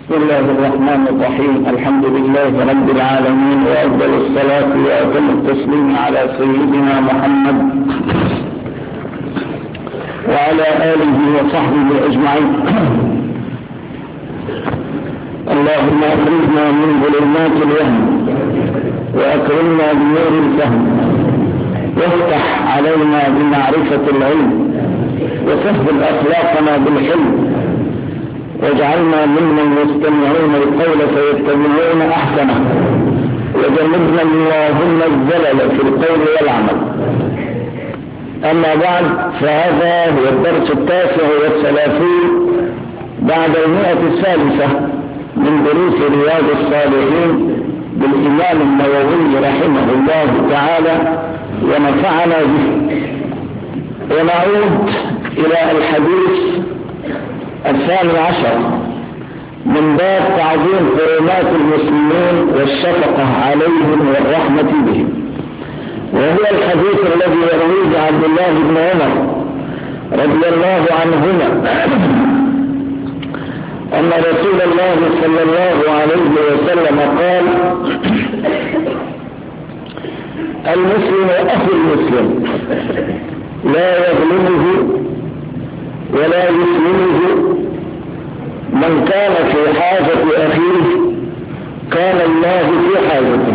بسم الله الرحمن الرحيم. الحمد لله رب العالمين، وأفضل الصلاة وأتم التسليم على سيدنا محمد وعلى آله وصحبه أجمعين. اللهم أخرجنا من ظلمات الوهم وأكرمنا بنور الفهم، وافتح علينا بمعرفة العلم، وسهل أخلاقنا بالحلم، واجعلنا ممن يستمعون القول فيتبعون أحسنه، وجنبنا اللهم الزلل في القول والعمل. أما بعد، فهذا هو الدرس 39 بعد 100 من دروس رياض الصالحين بالإمام النووي رحمه الله تعالى، ونفعنا به. ونعود إلى الحديث 12 من باب تعظيم حرمات المسلمين والشفقة عليهم والرحمة بهم، وهو الحديث الذي يرويه عبد الله بن عمر رضي الله عنهما أن رسول الله صلى الله عليه وسلم قال: المسلم أخو المسلم، لا يظلمه ولا يسلمه. من كان في حاجة أخيه كان الله في حاجته،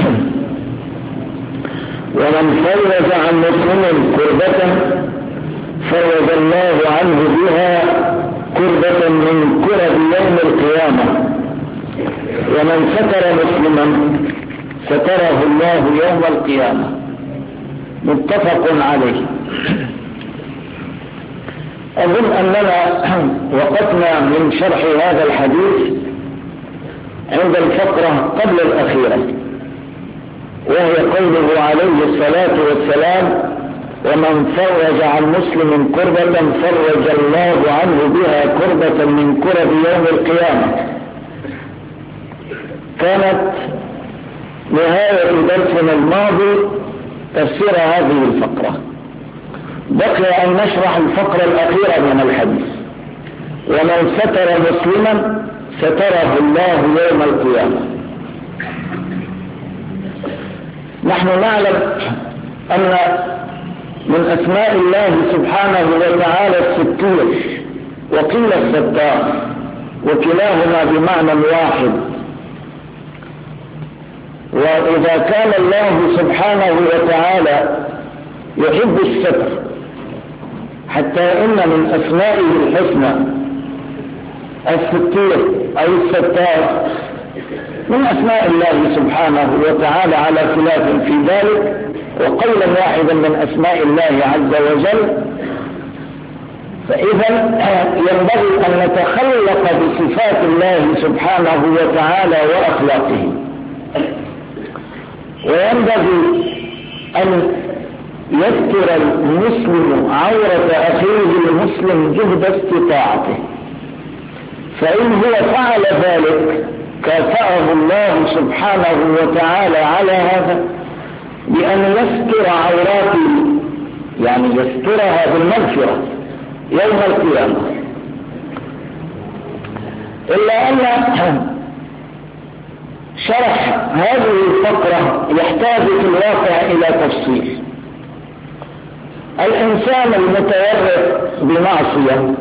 ومن فرج عن مسلم كربة فرج الله عنه بها كربة من كرب يوم القيامة، ومن ستر مسلما ستره الله يوم القيامة. متفق عليه. أظن أننا وقفنا من شرح هذا الحديث عند الفقرة قبل الأخيرة، وهي قوله عليه الصلاة والسلام: ومن فرج عن مسلم كربة فرج الله عنه بها كربة من كرب يوم القيامة. كانت نهاية درسنا الماضي تفسير هذه الفقرة. بقي أن نشرح الفقرة الأخيرة من الحديث: ومن ستر مسلما ستره الله يوم القيامة. نحن نعلم أن من أسماء الله سبحانه وتعالى الستور، وقيل الستار، وكلاهما بمعنى واحد. وإذا كان الله سبحانه وتعالى يحب الستر، حتى إن من أسمائه الحسنى الستور أو الستار من أسماء الله سبحانه وتعالى على خلاف في ذلك، وقولا واحدا من أسماء الله عز وجل. فإذا ينبغي أن نتخلق بصفات الله سبحانه وتعالى وأخلاقه، وينبغي أن يستر المسلم عورة أخيه المسلم جهد استطاعته، فإن هو فعل ذلك كافأه الله سبحانه وتعالى على هذا بأن يستر عوراته، يعني يسترها بالمغفرة يوم القيامة. إلا أن شرح هذه الفقرة يحتاج في الواقع إلى تفصيل. الإنسان المتورط بمعصية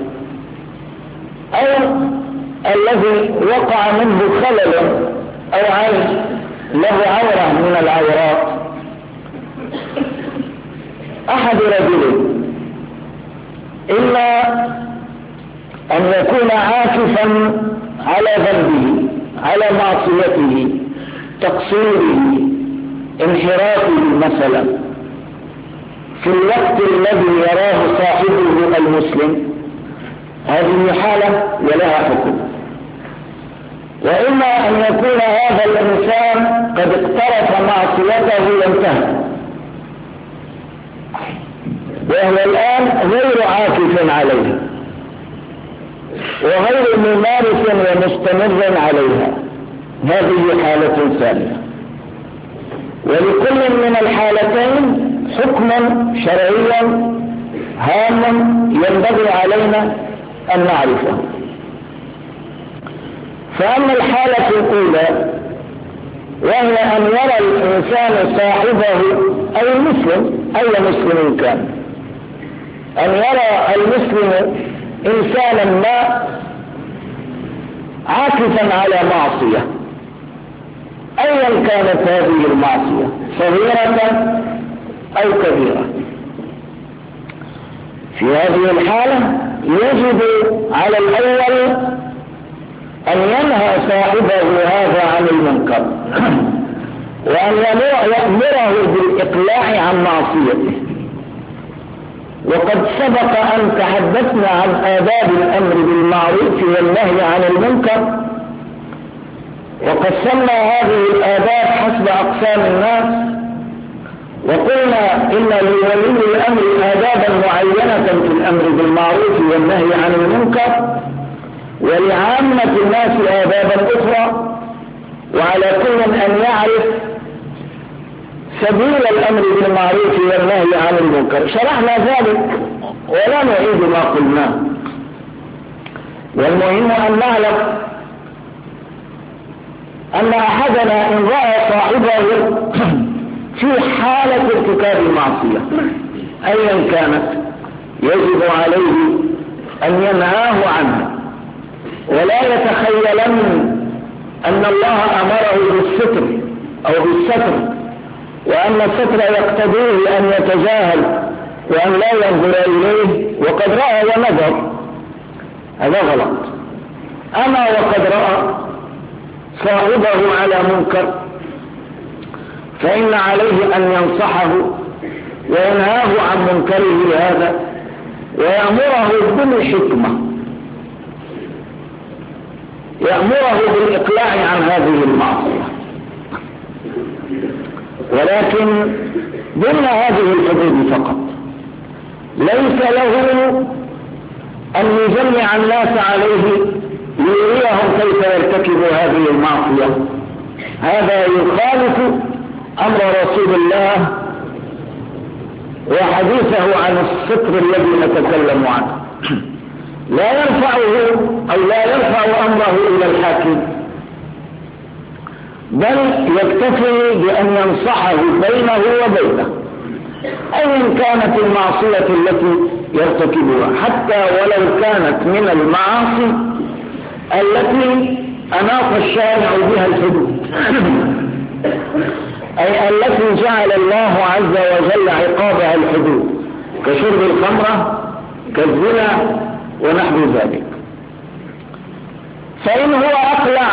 أو الذي وقع منه خلل أو عيب له عورة من العورات، أحد رجلين: إما أن يكون عاكفا على ذنبه، على معصيته، تقصيره، انحرافه مثلا في الوقت الذي يراه صاحبه المسلم، هذه حالة ولها حكم. وإما أن يكون هذا الإنسان قد اقترف معصيته وانتهى، وهو الآن غير عاكف عليها وغير ممارس ومستمر عليها، هذه حالة ثانية. ولكل من الحالتين حكما شرعيا هاما ينبغي علينا أن نعرفه. فأما الحالة الأولى وهي أن يرى الإنسان صاحبه أي المسلم أي مسلم كان، أن يرى المسلم إنسانا ما عاكفا على معصية أيا كانت هذه المعصية صغيرة أو كبيرة. في هذه الحالة يجب على الأول أن ينهى صاحبه هذا عن المنكر وأن يأمره بالإقلاع عن معصيته. وقد سبق أن تحدثنا عن آداب الأمر بالمعروف والنهي عن المنكر، وقسمنا هذه الآداب حسب أقسام الناس، وقلنا إن لولي الأمر آدابا معينة في الأمر بالمعروف والنهي عن المنكر، ولعامة الناس آدابا أخرى، وعلى كل أن يعرف سبيل الأمر بالمعروف والنهي عن المنكر. شرحنا ذلك ولا نعيد ما قلناه، والمهم أن نعلم أن أحدنا إن رأى صاحبه في حالة ارتكاب المعصية أيا كانت يجب عليه أن ينهاه عنها، ولا يتخيلن أن الله أمره بالستر أو بالستر، وأن الستر يقتضيه أن يتجاهل وأن لا ينظر إليه وقد رأى ونظر، هذا غلط. أما وقد رأى صاحبه على منكر فإن عليه أن ينصحه وينهاه عن منكره هذا ويأمره بالحكمة، يأمره بالإقلاع عن هذه المعصية، ولكن ضمن هذه الحدود فقط. ليس له أن يجمع الناس عليه ليريهم كيف يرتكب هذه المعصية، هذا يخالف أمر رسول الله وحديثه عن الستر الذي نتكلم عنه. لا يرفعه أو لا يرفع أمره إلى الحاكم، بل يكتفي بأن ينصحه بينه وبينه أين كانت المعصية التي يرتكبها، حتى ولو كانت من المعاصي التي أناط الشارع بها الحدود أي التي جعل الله عز وجل عقابها الحدود، كشرب الخمرة كالزنا ونحو ذلك. فإن هو أقلع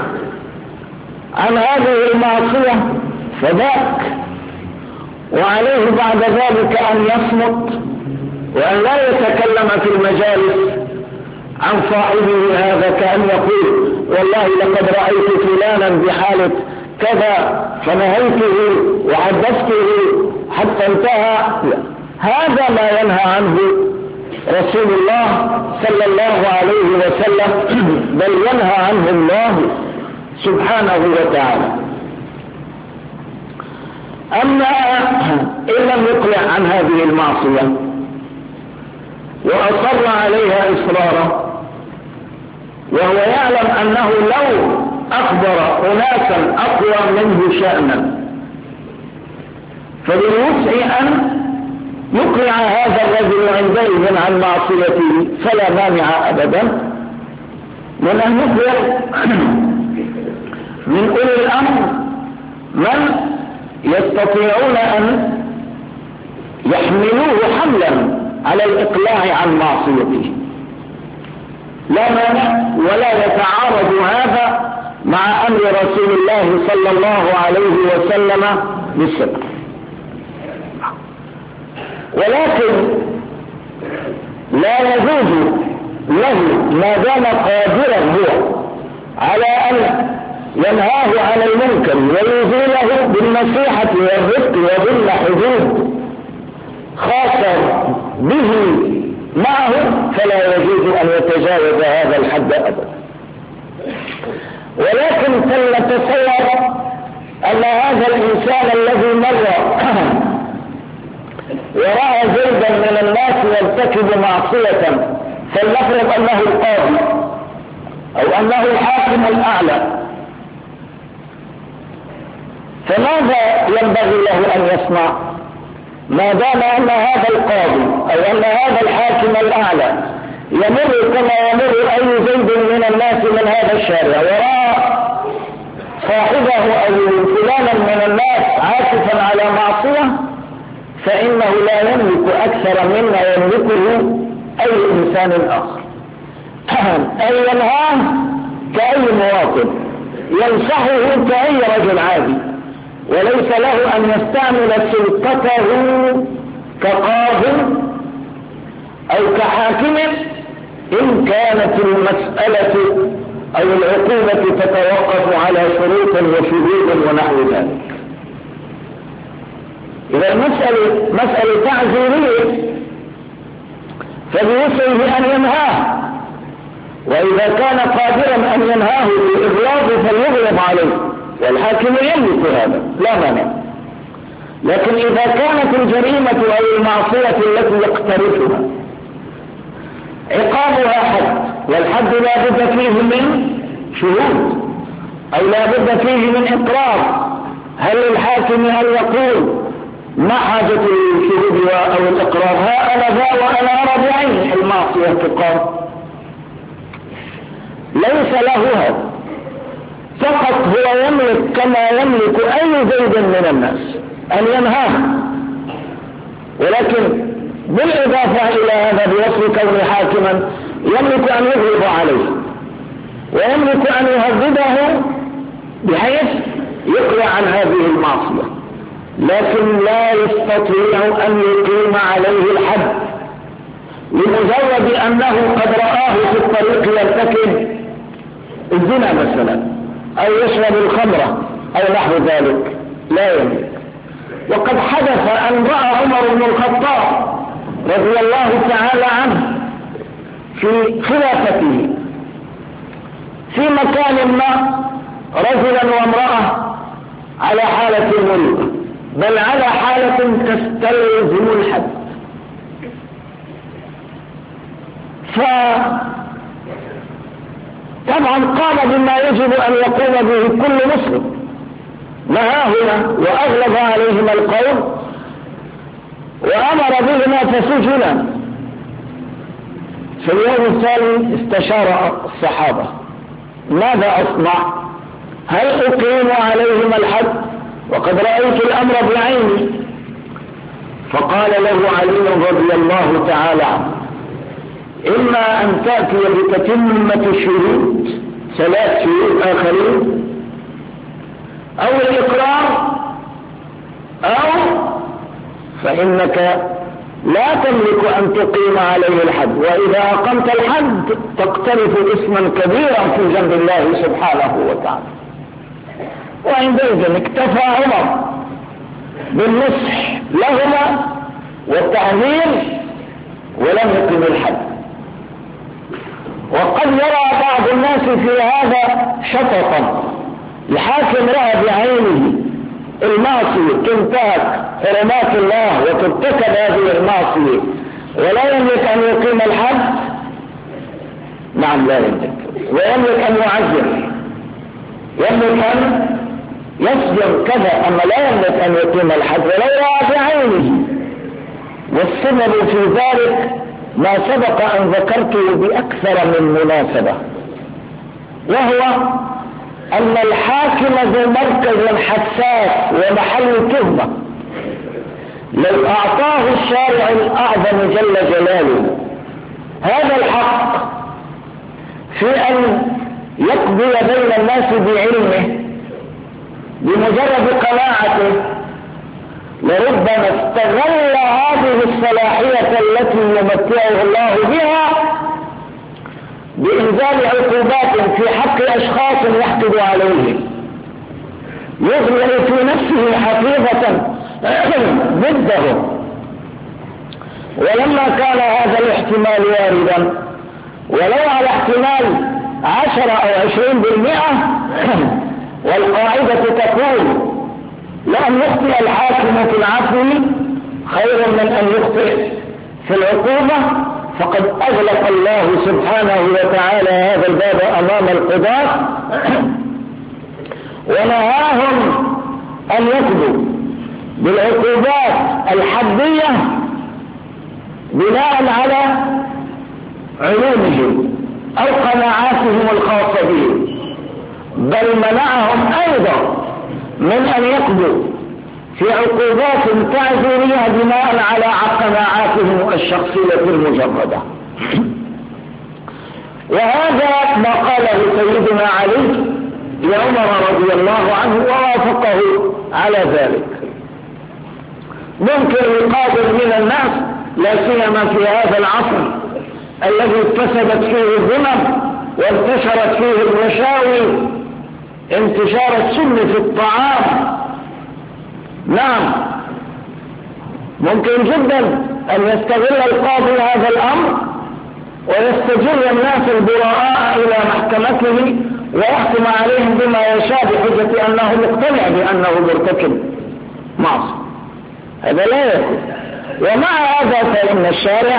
عن هذه المعصية فذاك، وعليه بعد ذلك أن يصمت وأن لا يتكلم في المجالس عن صاحبه هذا، كأن يقول والله لقد رأيت فلانا بحالة كذا فنهيته وحدثته حتى انتهى. هذا ما ينهى عنه رسول الله صلى الله عليه وسلم، بل ينهى عنه الله سبحانه وتعالى. أما إن لم يقلع عن هذه المعصية وأصر عليها إصرارا، وهو يعلم أنه لو أخبر أناسا أقوى منه شأنا فبالوسع أن يقلع هذا الرجل عندئذ عن معصيته، فلا مانع أبدا من أن يخبر من أولي الأمر من يستطيعون أن يحملوه حملا على الإقلاع عن معصيته، لا مانع ولا يتعارض هذا مع أمر رسول الله صلى الله عليه وسلم بالستر. ولكن لا يجوز له ما دام قادرا هو على أن ينهاه عن المنكر ويزيله بالنصيحة والرفق وضمن حدود خاصة به معه، فلا يجوز أن يتجاوز هذا الحد أبدا. ولكن فلنتصور أن هذا الإنسان الذي مر ورأى زيدا من الناس يرتكب معصية، فلنفرض أنه القاضي أو أنه الحاكم الأعلى، فماذا ينبغي له أن يصنع ما دام أن هذا القاضي أو أن هذا الحاكم الأعلى يمر كما يمر أي زيد من الناس من هذا الشارع ورأى صاحبه أو فلانا من الناس عاكفا على معصية، فإنه لا يملك أكثر مما يملكه أي إنسان آخر، أي ينهاه كأي مواطن، ينصحه كأي رجل عادي، وليس له أن يستعمل سلطته كقاض أو كحاكم إن كانت المسألة أو العقوبة تتوقف على شروط وشهود ونحو ذلك. إذا مسألة تعزيرية، فبوسعه أن ينهاه، وإذا كان قادرا أن ينهاه بإغلاظ فليغلظ عليه، والحاكم يملك هذا لا مانع. لكن إذا كانت الجريمة أو المعصية التي يقترفها عقابها حد، والحد لا بد فيه من شهود أو لا بد فيه من إقرار، هل للحاكم أن يقول ما حاجة الشهود أو الإقرار؟ ها أنا ذا وأنا أرى بعيني المعصية تقام. ليس له هذا، فقط هو يملك كما يملك أي زيد من الناس أن ينهاه، ولكن بالإضافة إلى هذا بوصف كونه حاكما يملك أن يغلب عليه، ويملك أن يهذبه بحيث يقلع عن هذه المعصية، لكن لا يستطيع أن يقيم عليه الحد لمجرد أنه قد رآه في الطريق يرتكب الزنا مثلا أو يشرب الخمرة أو نحو ذلك، لا يملك. وقد حدث أن رأى عمر بن الخطاب رضي الله تعالى عنه في خلافته في مكان ما رجلا وامرأة على حالة مريضة، بل على حالة تستلزم الحد، طبعا قام بما يجب أن يقوم به كل مسلم، نهاهما وأغلب عليهما القول وأمر بهما فسجنا. في اليوم الثاني استشار الصحابة ماذا أصنع؟ هل أقيم عليهما الحد وقد رأيت الأمر بعيني؟ فقال له علي رضي الله تعالى عنه إما أن تأتي بتتمة الشهود 3 شهود آخرين أو الإقرار، أو فإنك لا تملك أن تقيم عليه الحد، وإذا أقمت الحد تقترف اسما كبيرا في جنب الله سبحانه وتعالى. وعندئذ اكتفى عمر بالنصح لهما والتعذير ولم يقم الحد. وقد يرى بعض الناس في هذا شططا، الحاكم رأى بعينه المعصية تنتهك حرمات الله وترتكب هذه المعصية ولا يملك أن يقيم الحد، نعم لا يملك، ويملك أن يعذر، يملك أن يسجن كذا، أما لا يملك أن يقيم الحد ولو رأى بعينه. والسبب في ذلك ما سبق أن ذكرته بأكثر من مناسبة، وهو أن الحاكم ذو مركز حساس ومحل تهمة، لو أعطاه الشارع الأعظم جل جلاله هذا الحق في أن يقضي بين الناس بعلمه بمجرد قناعته، لربما استغل هذه الصلاحية التي يمتعه الله بها بإنزال عقوبات في حق أشخاص يحقد عليه، يغلق في نفسه حقيقة ضده. ولما كان هذا الاحتمال واردا ولو على احتمال 10 أو 20%، والقاعدة تقول لأن يخطئ الحاكم في العفو خير من أن يخطئ في العقوبة، فقد أغلق الله سبحانه وتعالى هذا الباب أمام القضاة ونهاهم أن يقضوا بالعقوبات الحدية بناء على علومهم أو قناعاتهم الخاصة بهم، بل منعهم أيضا من أن يقضوا في عقوبات تعزيرية بناء على قناعاتهم الشخصية المجردة. وهذا ما قاله سيدنا علي لعمر رضي الله عنه ووافقه على ذلك. ممكن يقابل من الناس لا سيما في هذا العصر الذي اتسدت فيه الذمم وانتشرت فيه المشاوي انتشار السم في الطعام. نعم، ممكن جدا أن يستغل القاضي هذا الأمر ويستجر الناس البراء إلى محكمته ويحكم عليهم بما يشاء بحجة أنه مقتنع بأنه مرتكب معصية. هذا لا يكون. ومع هذا فإن الشارع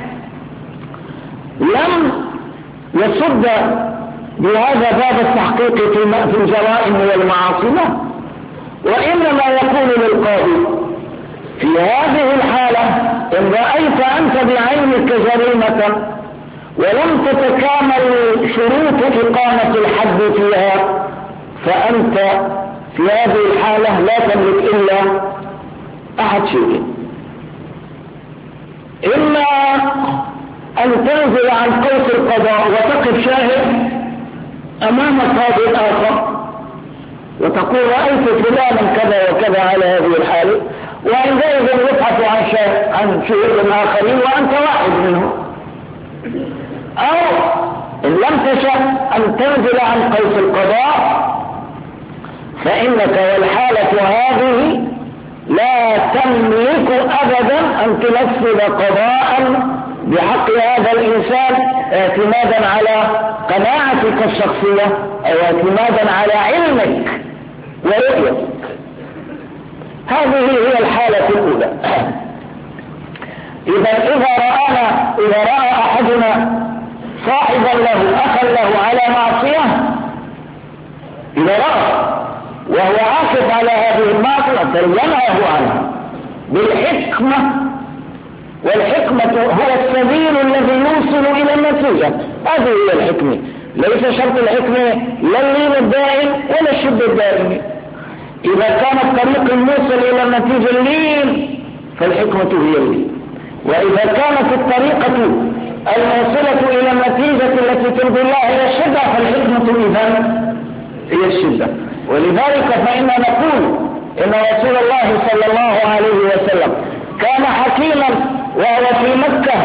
لم يصد بهذا باب التحقيق في الجرائم والمعاصي، وإنما يقول للقاضي في هذه الحالة إن رأيت أنت بعينك جريمة ولم تتكامل شروط إقامة الحد فيها فأنت في هذه الحالة لا تملك إلا أحد شيء: إما أن تنزل عن قوس القضاء وتقف شاهد أمام قاضي آخر وتقول رأيت فلانا كذا وكذا على هذه الحالة، وعندئذ يبحث عن شهود آخرين وأنت واحد منهم. أو إن لم تشأ أن تنزل عن قوس القضاء فإنك والحالة هذه لا تملك أبدا أن تنفذ قضاء بحق هذا الإنسان اعتمادا على قناعتك الشخصية أو اعتمادا على علمك ورؤيتك. هذه هي الحالة الأولى. إذا رأى أحدنا صاحبا له أخا له على معصية، إذا رأى وهو عاكف على هذه المعصية فلينهه عنها بالحكمة، والحكمة هو السبيل الذي يوصل إلى النتيجة. هذه هي الحكمة، ليس شرط الحكمة لا اللين الدائم ولا الشد الدائم. إذا كان الطريق الموصل إلى النتيجة اللين فالحكمة هي اللين، وإذا كانت الطريقة الموصلة إلى النتيجة التي ترضي الله هي الشدة فالحكمة إذن هي الشدة. ولذلك فإننا نقول إن رسول الله صلى الله عليه وسلم كان حكيما وهو في مكة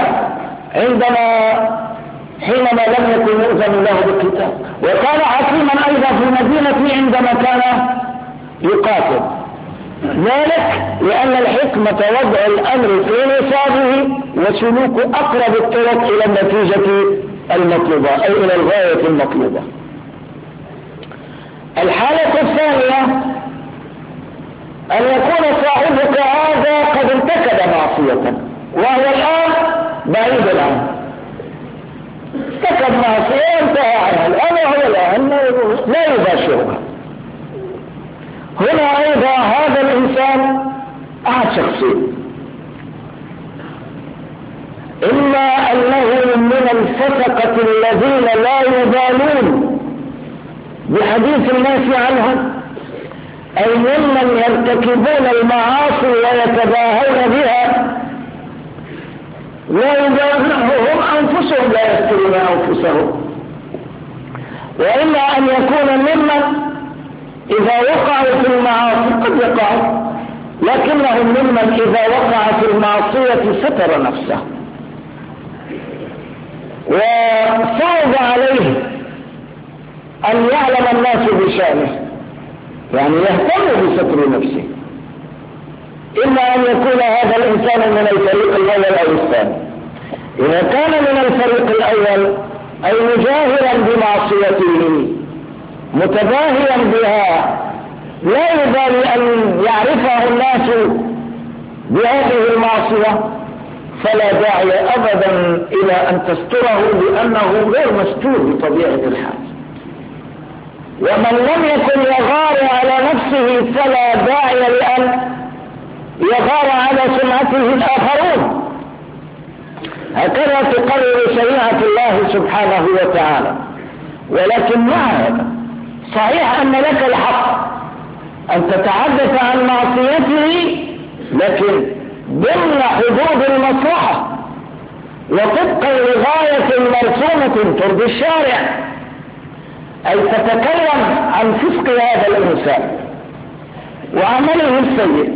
حينما لم يكن يؤذن له بالقتال، وكان حكيما أيضا في المدينة عندما كان يقاتل. ذلك لأن الحكمة وضع الأمر في نصابه وسلوك أقرب الطرق إلى النتيجة المطلوبة أي إلى الغاية المطلوبة. الحالة الثانية أن يكون صاحبك هذا قد ارتكب معصية وهو الآن بعيد عنه، ارتكب معصية انتهى عنها الآن وهو الآن لا يباشرها. هنا أيضا هذا الإنسان أحد شخصين: إما أنه من الفسقة الذين لا يبالون بحديث الناس عنهم، أي ممن يرتكبون المعاصي ويتباهون بها لا يبالون، هم أنفسهم لا يسترون أنفسهم. وإما أن يكون ممن إذا وقعوا في المعاصي قد يقعوا، لكنهم ممن إذا وقع في المعصية ستر نفسه وصعب عليه أن يعلم الناس بشأنه، يعني يهتم بستر نفسه. إما أن يكون هذا الإنسان من الفريق الأول أو الثاني. إذا كان من الفريق الأول أي مجاهرا بمعصيته متباهيا بها لا يبالي أن يعرفه الناس بهذه المعصية، فلا داعي أبدا إلى أن تستره، لأنه غير مستور بطبيعة الحال. ومن لم يكن يغار على نفسه فلا داعي لأن يغار على سمعته الآخرون. هكذا تقرر شريعة الله سبحانه وتعالى. ولكن مع هذا صحيح أن لك الحق أن تتحدث عن معصيته، لكن ضمن حدود المصلحة وطبقا لغاية مرسومة ترضي الشارع، أي تتكلم عن فسق هذا الإنسان وعمله السيء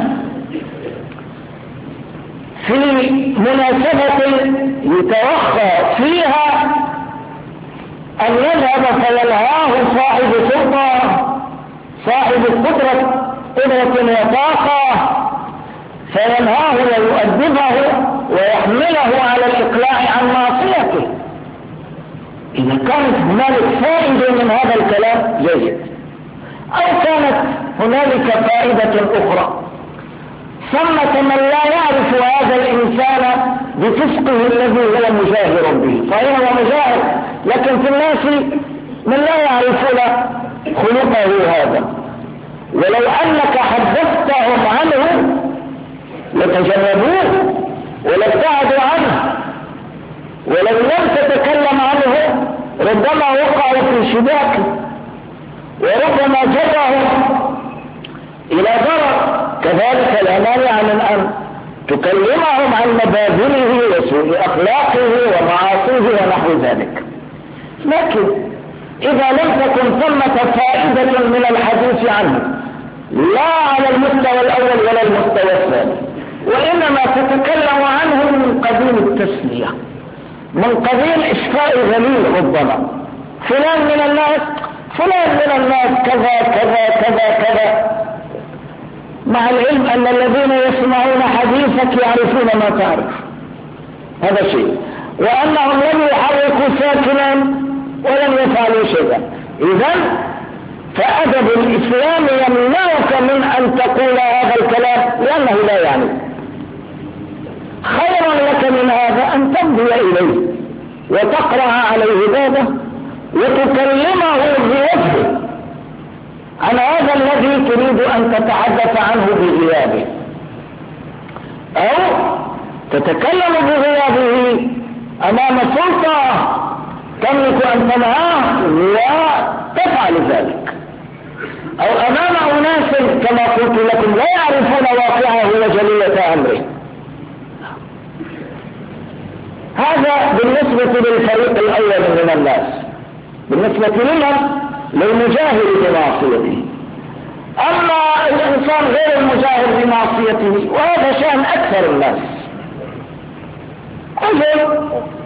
في مناسبة يتوخى فيها أن يذهب فينهاه صاحب سلطة، صاحب قدرة وطاقة، فينهاه ويؤدبه ويحمله على الإقلاع عن معصيته. إذا كانت هنالك فائدة من هذا الكلام جيد، أو كانت هنالك فائدة أخرى. ثمة من لا يعرف هذا الإنسان بفسقه الذي هو مجاهر به، فهو مجاهر، لكن في الناس من لا يعرفون خلقه هذا. ولو أنك حدثتهم عنه لتجنبوه ولابتعدوا عنه، ولو لم تتكلم عنه ربما وقعوا في شباك، وربما جرهم إلى ضرر. كذلك لا مانع من أن تكلمهم عن مبادئه وسوء أخلاقه ومعاصيه ونحو ذلك. لكن إذا لم تكن ثمة فائدة من الحديث عنه، لا على المستوى الأول ولا المستوى الثاني، وإنما تتكلم عنه من قبيل التسلية، من قبيل إشفاء الغليل. ربما فلان من الناس كذا كذا كذا كذا، مع العلم أن الذين يسمعون حديثك يعرفون ما تعرف، هذا شيء، وأنهم لم يحركوا ساكنا ولم يفعلوا شيئا. إذن فأدب الإسلام يمنعك من أن تقول هذا الكلام، لأنه لا يعني. خيرا لك من هذا أن تمضي إليه وتقرأ عليه بابه وتكلمه بوجهه عن هذا الذي تريد أن تتحدث عنه بغيابه، أو تتكلم بغيابه أمام سلطة تملك أن تنهاه وتفعل ذلك، أو أمام أناس كما قلت لكم لا يعرفون واقعه وجلية أمره. هذا بالنسبة للفريق الأول من الناس، بالنسبة لمن؟ للمجاهر بمعصيته. أما الإنسان غير المجاهر بمعصيته، وهذا شأن أكثر الناس، رجل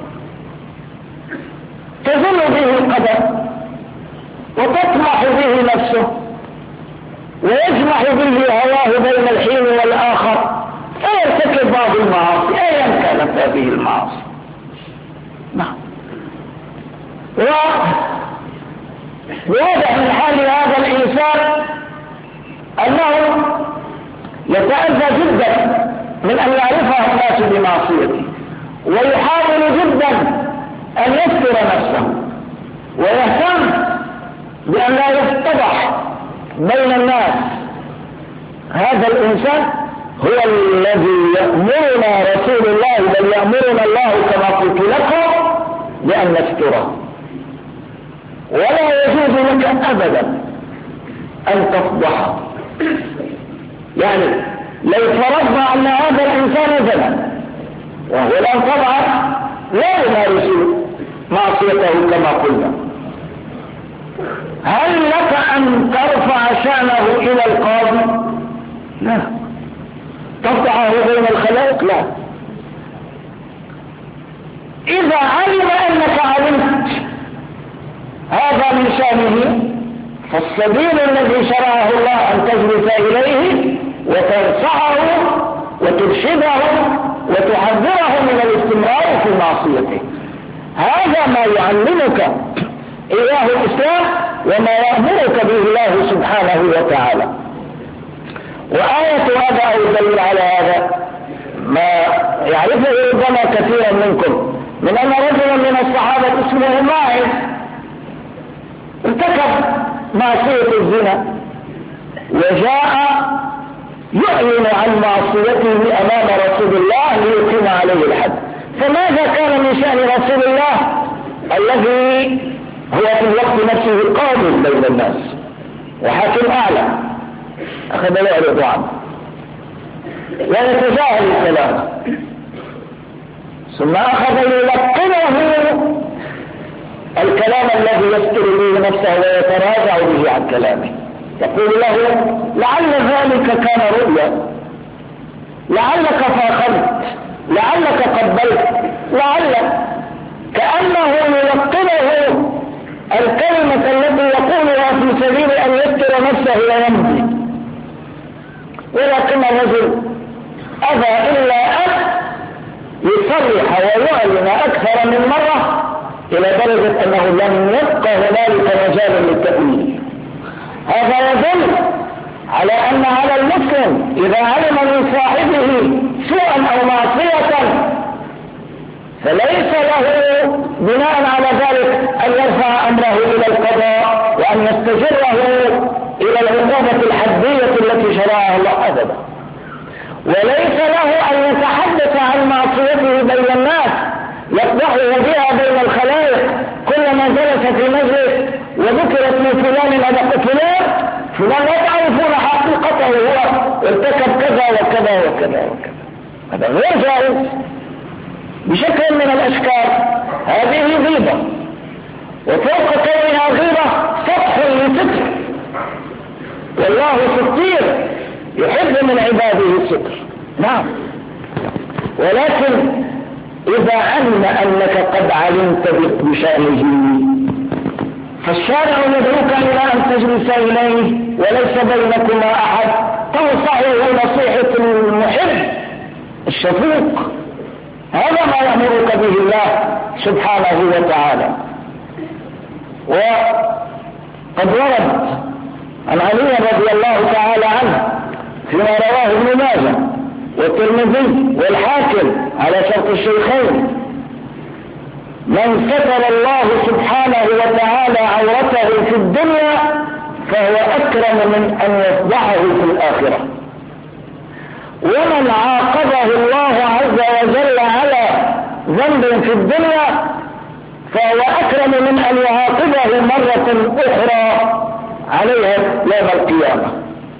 تزل به القدر وتطمح به نفسه ويجمع به هواه بين الحين والآخر، فيرتكب بعض المعاصي أيا كانت هذه المعاصي. نعم. وواضح من حال هذا الإنسان أنه يتأذى جدا من أن يعرفه الناس بمعصيته، ويحاول جدا أن يستر نفسه ويهتم بأن لا يفتضح بين الناس. هذا الإنسان هو الذي يأمرنا رسول الله، بل يأمرنا الله كما قلت لكم بأن نستره. ولا يجوز لك أبدا أن تفضحه. يعني لو فرضنا أن هذا الإنسان زنا وهو الآن طبعا لا يمارس معصيته كما قلنا، هل لك أن ترفع شأنه إلى القاضي؟ لا. تفضحه بين الخلائق؟ لا. إذا علم أنك علمت هذا من شأنه، فالسبيل الذي شرعه الله أن تجلس إليه وتنصحه وترشده وتحذره من الاستمرار في معصيته. هذا ما يعلمك إياه الإسلام وما يأمرك به الله سبحانه وتعالى. وآية هذا أو دليل على هذا ما يعرفه ربما كثيرا منكم، من أن رجلا من الصحابة اسمه ماعز ارتكب معصية الزنا وجاء يعلن عن معصيته أمام رسول الله ليقيم عليه الحد. فماذا كان من شأن رسول الله الذي هو في الوقت نفسه قاضي بين الناس وحاكم أعلى؟ أخذ يعرض عنه ويتجاهل الكلام، ثم أخذ يلقنه الكلام الذي يستر به نفسه ويتراجع به عن كلامه، يقول له لعل ذلك كان رؤيا، لعلك فاخرت، لعلك قبلت، لعل، كأنه يلقنه الكلمة التي يقولها في سبيل أن يستر نفسه ويمضي. ولكن الرجل أبى إلا أن يصرح ويعلن أكثر من مرة إلى درجة أنه لم يبقى هنالك مجال للتأويل. هذا يدل على أن على المسلم إذا علم من صاحبه سوءا أو معصية فليس له بناء على ذلك أن يرفع أمره إلى القضاء وأن يستجره إلى العقوبة الحدية التي شرعها الله أبدا، وليس له أن يتحدث عن معصيته بين الناس يفضحه بها بين الخلائق. كلما جلس في مجلس وذكرت من فلان أدق فلان لا تعرفون حقيقته، هو ارتكب كذا وكذا وكذا وكذا، هذا غير جائز بشكل من الأشكال. هذه غيبة، وفوق كونها غيبة سطح لستر، والله ستير يحب من عباده الستر. نعم، ولكن إذا علم أنك قد علمت بشأنه فالشارع يدعوك إلى أن تجلس إليه وليس بينكما أحد، تنصحه نصيحة المحب الشفوق. هذا ما يأمرك به الله سبحانه وتعالى. وقد ورد عن علي رضي الله تعالى عنه فيما رواه ابن ماجه والترمذي والحاكم على شرط الشيخين: من ستر الله سبحانه وتعالى عورته في الدنيا فهو أكرم من أن يفضحه في الآخرة، ومن عاقبه الله عز وجل على ذنب في الدنيا فهو أكرم من أن يعاقبه مرة أخرى عليها يوم القيامة.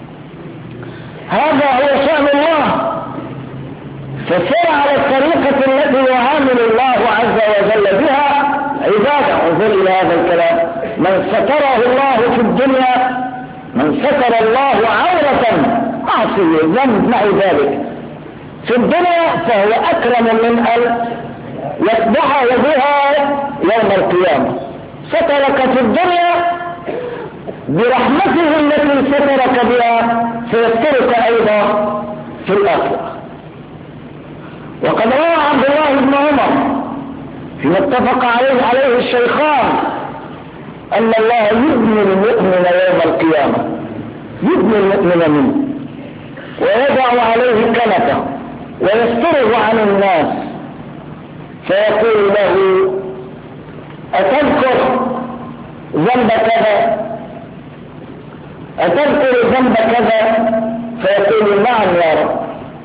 هذا هو شأن الله، فسير على الطريقة التي يعامل الله عز وجل بها عباده. انظر إلى هذا الكلام: من ستره الله في الدنيا، من ستر الله عورة معصية ذنب مع ذلك في الدنيا فهو أكرم من أن يفضحه بها يوم القيامة. سترك في الدنيا برحمته التي سترك بها سيسترك أيضا في الآخرة. وقد روى عبد الله بن عمر فيما اتفق عليه الشيخان أن الله يبني المؤمن يوم القيامة، يبني المؤمن منه ويضع عليه كنفه ويستره عن الناس، فيقول له: أتذكر ذنب كذا؟ أتذكر ذنب كذا؟ فيقول: نعم يا رب،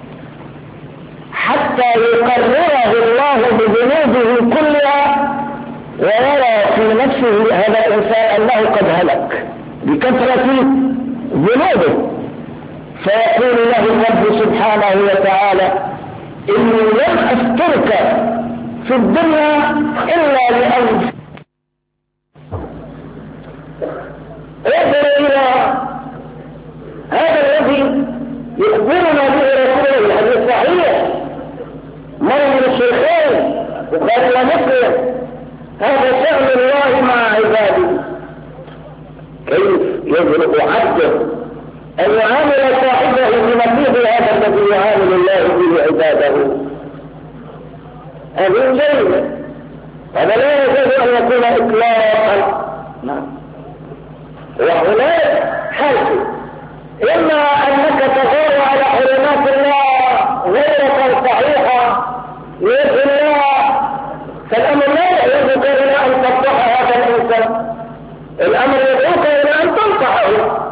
حتى يقرره الله بذنوبه كلها ويرى في نفسه هذا الإنسان أنه قد هلك بكثرة ذنوبه، فيقول له الرب سبحانه وتعالى: إني لم أسترك في الدنيا إلا لأنفسي. انظر إلى هذا الذي يخبرنا به رسول الله الحديث صحيح من الشيخين وقال مسلم: هذا شأن الله مع عباده، كيف يجرؤ عبده أن يعامل صاحبه بنصيب هذا الذي يعامل الله به عباده؟ هذه جيدة، هذا لا يجوز أن يكون إطلاقا. نعم، وهناك حاجة: إما أنك تغير على حرمات الله غيرة صحيحة يد الله، فالأمر لا يدعوك إلى أن تفضح هذا الإنسان، الأمر يدعوك إلى أن تنصحه،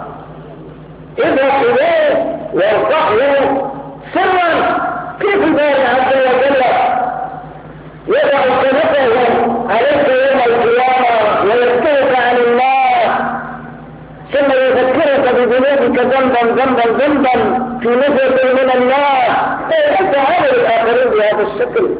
اذهب إليه وانصحه سرا. كيف الله عز وجل يضع كنفه عليك يوم القيامة ويذكرك عن الله، ثم يذكرك بذنوبك ذنبا في نفسك من الله؟ أنت عامل الآخرين بهذا الشكل.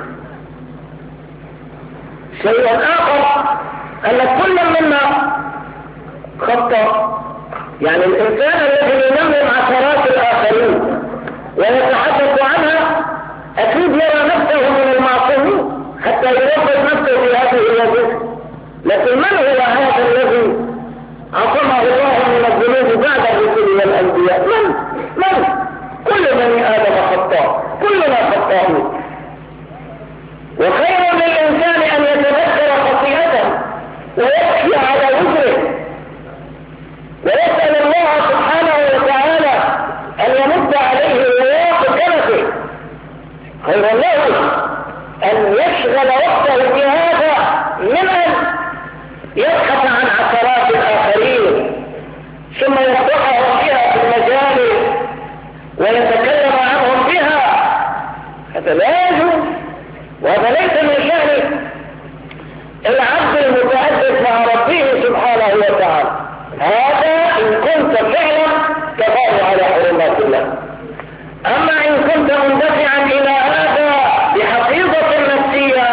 شيء آخر أن كل منا خطأ، يعني الإنسان الذي ينمم عشرات الآخرين ويتحدث عنها أكيد يرى نفسه من المعصومين حتى يوفق نفسه في هذه الوظيفة. لكن من هو هذا الذي عصمه الله من الذنوب بعد الرسل والأنبياء؟ من؟ كل بني آدم خطاء، كلنا خطاؤون. وخير للإنسان أن يتذكر خطيئته ويبكي على وزره ويسأل الله سبحانه وتعالى أن يمد عليه وياخذ كنفه. خير له أن يشغل وقته بهذا من أن يبحث عن عثرات الآخرين ثم يصلحهم بها في المجالس ويتكلم عنهم بها. هذا لا يجوز، وهذا ليس من شأن العبد المتأدب مع ربه سبحانه وتعالى. هذا إن كنت فعلا تباه على حرمات الله. أما إن كنت مندفعا إلى هذا بحقيقة نفسية،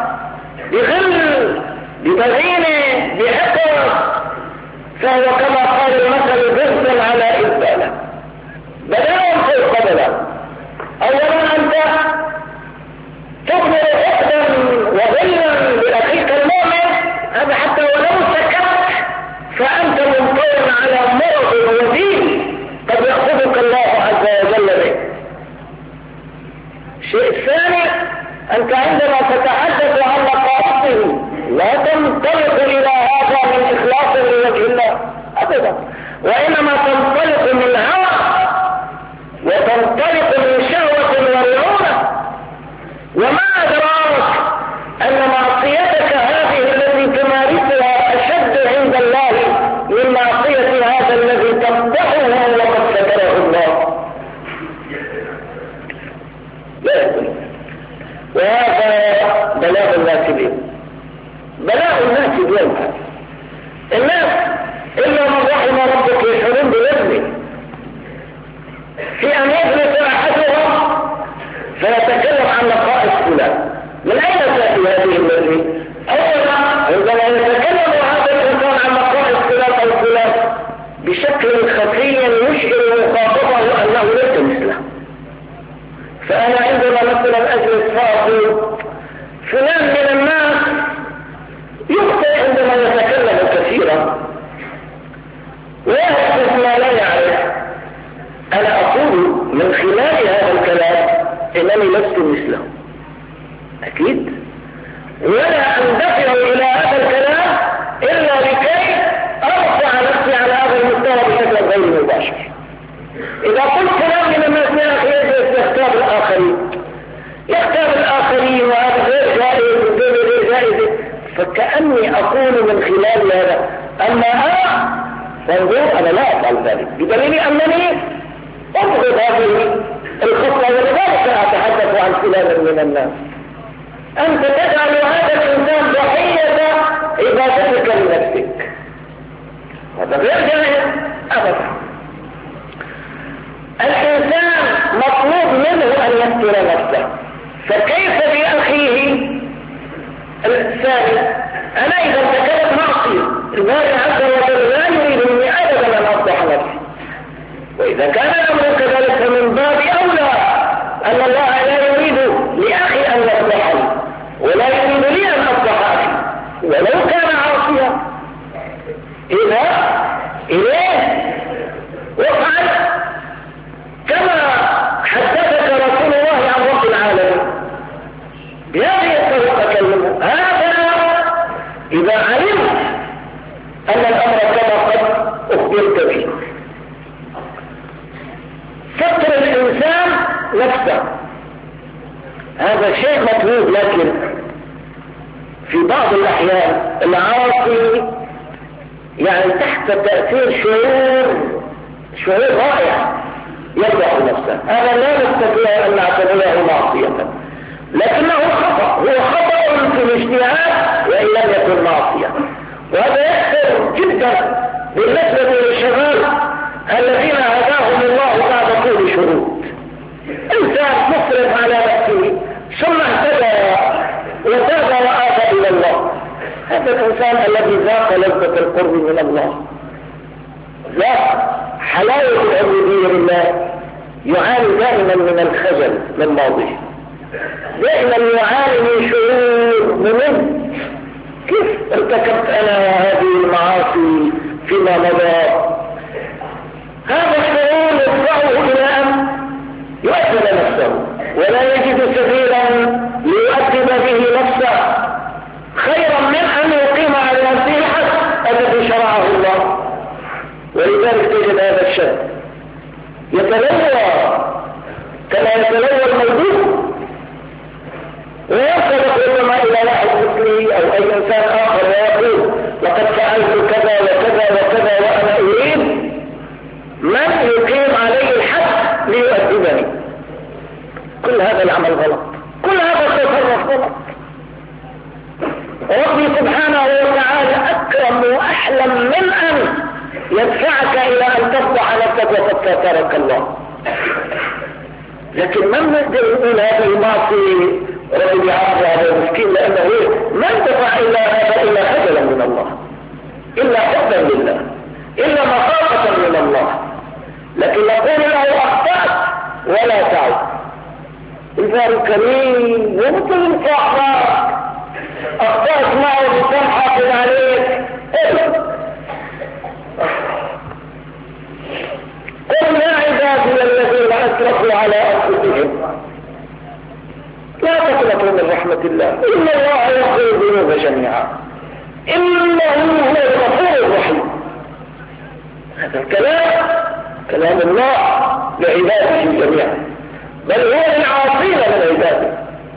بغل، بتغيين، بحقر، فهو كما قال المثل جزء على إبالة، بلاء فوق بلاء. أولا أنت تظهر حقدا وغلا لأخيك المؤمن، هذا حتى ولو سكت فأنت ممطر على مرض ودين قد يأخذك الله عز وجل به. الشيء الثاني، أنت عندما تتحدث عن مقاصده لا تنطلق إلى هذا من إخلاص لوجه الله أبدا، وإنما تنطلق من هوى وتنطلق من شهوة ورعونة. وما أدراك أن معصيتك هذه التي تمارسها أشد عند الله من معصية هذا الذي تمدحه وقد ستره الله. لا يكون. وهذا بلاء الناس اليوم، بلاء الناس اليوم. الناس إلا من رحم ربك يشعرون بلازمه في أن يجلس أحدهم فيتكلم عن نقائص فلان. من أين تأتي هذه اللازمه؟ أولا عندما يتكلم هذا الإنسان عن نقائص فلان أو فلان بشكل خفي يشعر مخاطبه أنه ليس مثله. فأنا عندما مثلا أجلس فأقول فلان من الناس يخطئ عندما يتكلم كثيرا ويحدث ما لا يعرف، أنا أقول من خلال هذا الكلام إنني لست مثله أكيد، ولا أندفع إلى هذا الكلام إلا لكي أرفع نفسي على هذا المستوى بشكل غير مباشر. إذا قلت كلام من الناس يا أخي يجلس يختار الآخرين وهذا غير جائز وغير جائز، فكأني أقول من خلال هذا. أما أنا فانظر أنا لا أفعل ذلك بدليل أنني أبغض هذه الخطوة، ولذلك أتحدث عن فلان من الناس. أنت تجعل هذا الإنسان ضحية عبادتك لنفسك، هذا غير جائز أبدا. الإنسان مطلوب منه أن يستر نفسه، فكيف بأخيه الثاني؟ أنا إذا ارتكبت معصية الله عز وجل لا يريد مني أبدا أن أفضح نفسي، وإذا كان الأمر كذلك فمن باب أولى أن الله لا يريد لأخي أن يفضحني ولا يريد لي أن أفضح أخي ولو كان عاصيا. إذا إليه وافعل كما حدثك رسول الله عن رب العالمين بهذه الطريقة كلمة. هذا إذا علمت أن الأمر كما قد أخبرت به. ستر الإنسان نفسه، هذا شيء مطلوب، لكن في بعض الأحيان العاصي يعني تحت تأثير شعور رائع يرجع نفسه، هذا لا نستطيع أن نعتبره معصية، لكنه خطأ، هو خطأ في الاجتهاد وإن لم يكن معصية. وهذا يكثر جدا بالنسبة للشباب الذين هداهم الله بعد طول شروط. إنسان مصرف على نفسه ثم اهتدى وتاب وآب إلى الله، هذا الإنسان الذي ذاق لذة القرب من الله، ذاق حلاوة العبودية لله، يعاني دائما من الخجل من ماضيه، دائما يعاني من شعور ممل، كيف ارتكبت أنا هذه المعاصي فيما مضى. هذا الشعور يدفعه إلى أن يؤدب نفسه ولا يجد سبيلا ليؤدب به نفسه خيرا من أن يقيم على نفسه الحد الذي شرعه الله. ولذلك تجد هذا الشاب يتلوى كما يتلوى الموجود، وينطلق ربما إلى واحد مثلي أو أي إنسان آخر ويقول لقد فعلت كذا وكذا وكذا وأنا أريد من يقيم عليه الحد ليؤدبني. كل هذا العمل غلط، كل هذا التصرف غلط. ربي سبحانه وتعالى أكرم وأحلم من أن يدفعك إلى أن تفضح نفسك وقد سترك الله. لكن من نقدر نقول هذه معصية ربي يعافي هذا المسكين، لأنه ما دفع إلا هذا إلا خجلا من الله، إلا حبا لله، إلا مخافة من الله. لكن نقول له أخطأت ولا تعد، إنسان كريم ومثل صاحبك أخطأت معه بسم حافظ عليك، قل يا عبادي الذين أسرفوا على أنفسهم لا تقنطوا من رحمة الله إن الله يغفر الذنوب جميعا إنه هو الغفور الرحيم. هذا الكلام كلام الله لعباده جميعا، بل هو للعاصين من عباده.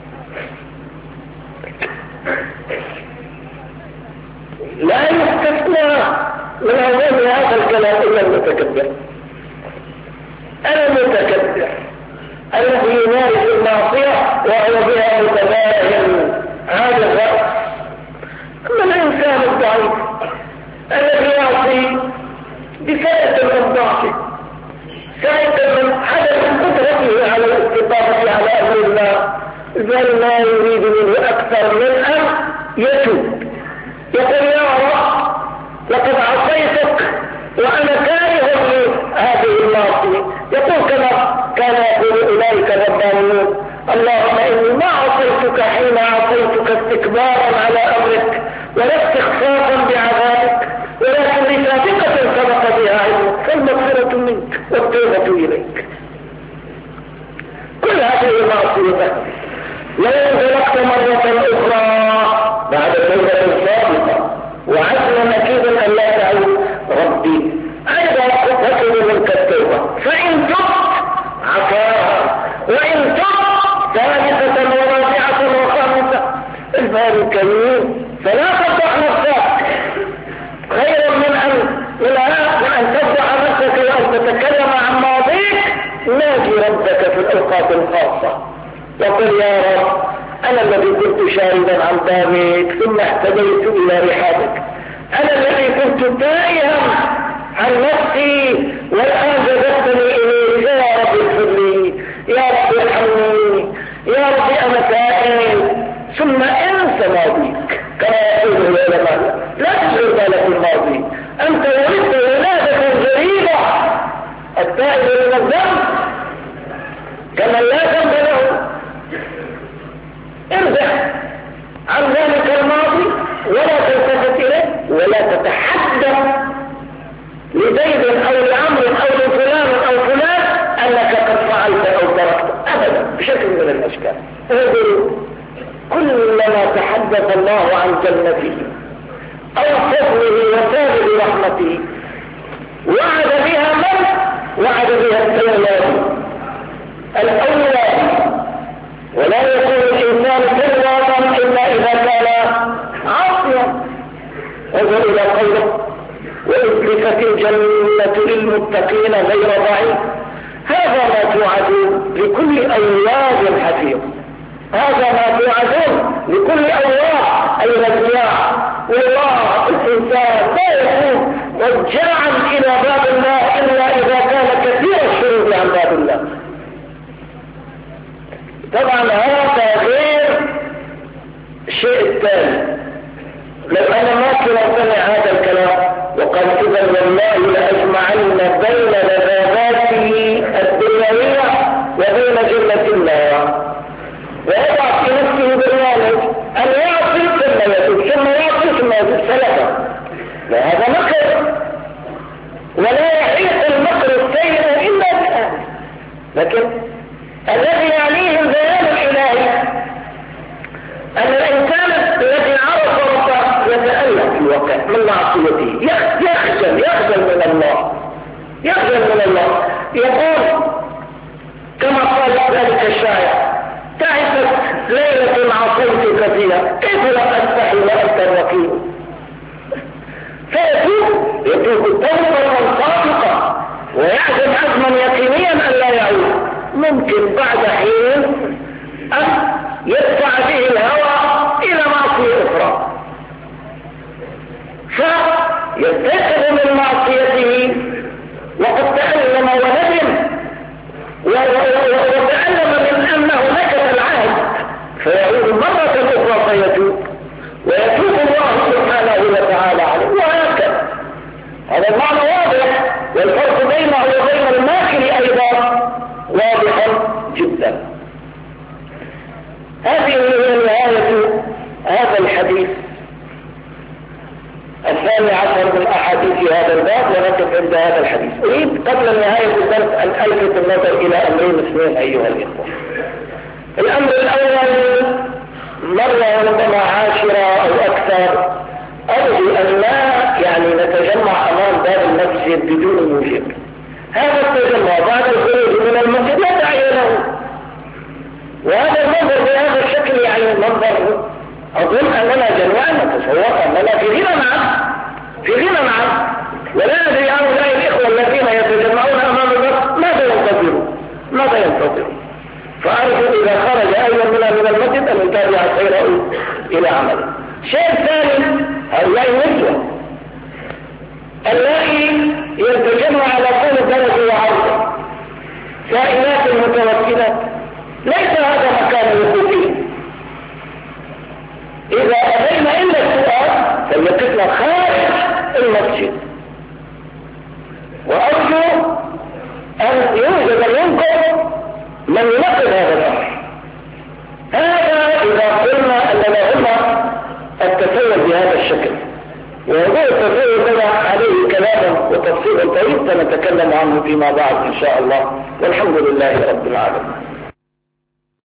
لا يستثنى من عموم هذا الكلام إلا المتكبر. أنا المتكبر الذي يمارس المعصية وهو بها متباين، هذا الرأس. أما الإنسان الضعيف الذي يعصي بسائة من ضعفه، سائة من عدم قدرته على الاستقامة على أمر الله، بل ما يريد منه أكثر من أن يتوب، يقول يا رب لقد عصيتك وأنا كاره لهذه المعصية. يقول كما كان يقول أولئك الربانيون اللهم إني ما عصيتك حين عصيتك استكبارا على أمرك ولا استخفافا بعذابك، ولكن لسابقة سبق بها علمك فالمغفرة منك والتوبة إليك. كل هذه المعصية لو انطلقت مرة أخرى بعد توبة صادقة وعزم أكيدا أن لا تعود ربي أيضا تطلب منك التوبة، فإن تبت عفاها، وإن تبت ثالثة ورابعة وخامسة الباب الكريم. فلا تفضح نفسك خيرا من أن تفضح نفسك وأن تتكلم عن ماضيك. ناجي ربك في الأوقات الخاصة وقل يا رب أنا الذي كنت شاردا عن بابك ثم اهتديت إلى رحابك، أنا الذي كنت تائها عن نفسي والآن جذبتني إليك، يا رب اغفر لي، يا رب ارحمني، يا رب أنا تائب. ثم انسى ماضيك كما يقول العلماء، لا تشغل بالك بالماضي، أنت ولدت ولادة جديدة. التائب من الذنب كما لا ذنب له، ارجع عن ذلك الماضي ولا تلتفت إليه ولا تتحدث لزيد أو لعمر أو لفلان أو فلان أنك قد فعلت أو تركت أبدا بشكل من الأشكال. كلما تحدث الله عن جنته أو فضله وسابق رحمته وعد بها من؟ وعد بها الأولاد ولا يكون الإنسان توابا إلا إذا كان عاصيا. انظر إلى قوله وأزلفت الجنة للمتقين غير بعيد. هذا ما توعدون لكل أواب حفيظ، هذا ما توعدون لكل أواب أي رجاع. والله الإنسان لا يكون رجاعا إلى باب الله إلا إذا كان كثير الشروط عن باب الله. طبعا هذا غير الشيء الثاني. لو أنا ما كنت أستمع هذا الكلام وقال إذا والله لأجمعن بين لذاذاته الدنيوية وبين جنة الله، ويضع في نفسه برنامج أن يعصي ثم يتوب ثم يعصي ثم يتوب سلفا. لا، هذا مكر، ولا يحيق المكر السيء إلا بأهله. لكن الذي يعنيه البيان الإلهي أن الإنسان الذي عرف ربه يتألم في الواقع من معصيته، يخجل من الله، يخجل من الله. يقول كما قال ذلك الشاعر: تعبت ليلة عصيتك فيها كيف لا أستحي وأنت الوكيل. فيتوب توبة صادقة ويعزم عزما يقينيا أن لا يعود. ممكن بعد حين أن يدفع به الهوى إلى معصية أخرى، فيستيقظ من معصيته وقد تألم وندم وتألم من أنه نكث العهد، فيعود مرة أخرى فيتوب ويتوب الله سبحانه وتعالى عليه، وهكذا. هذا المعنى واضح، والفرق بينه وبين الماكر أيضا واضح جدا. هذه هي نهاية هذا الحديث 12 من أحاديث هذا الباب، ونقف عند هذا الحديث. أريد قبل نهاية الدرس أن ألفت النظر إلى أمرين اثنين أيها الإخوة. الأمر الأول، مرة ربما 10 أو أكثر، أرجو أن لا نتجمع أمام باب المسجد بدون موجب. هذا التجمع بعد الخروج من المسجد لا داعي له، وهذا المنظر بهذا الشكل منظر أظن أننا جميعا نتصور أننا في غنى عنه، ولا أدري هؤلاء الإخوة الذين يتجمعون أمام الناس ماذا ينتظرون. فأرجو إذا خرج أيضا من المسجد أن يتابع خيره إلى عمله. شيء ثاني، هؤلاء النسوة اللائي يتجمع على طول درجة وعرضه، سائلات متوكلات، ليس هذا مكان الوقوف. إذا أبينا إلا السؤال فليقفنا خارج المسجد. وأرجو أن يوجد منكم من ينقذ هذا الأمر. هذا إذا قلنا أننا هنا التسول بهذا الشكل، وهذا التسول لنا عليه كلام وتفصيل طويل سنتكلم عنه فيما بعد إن شاء الله، والحمد لله رب العالمين.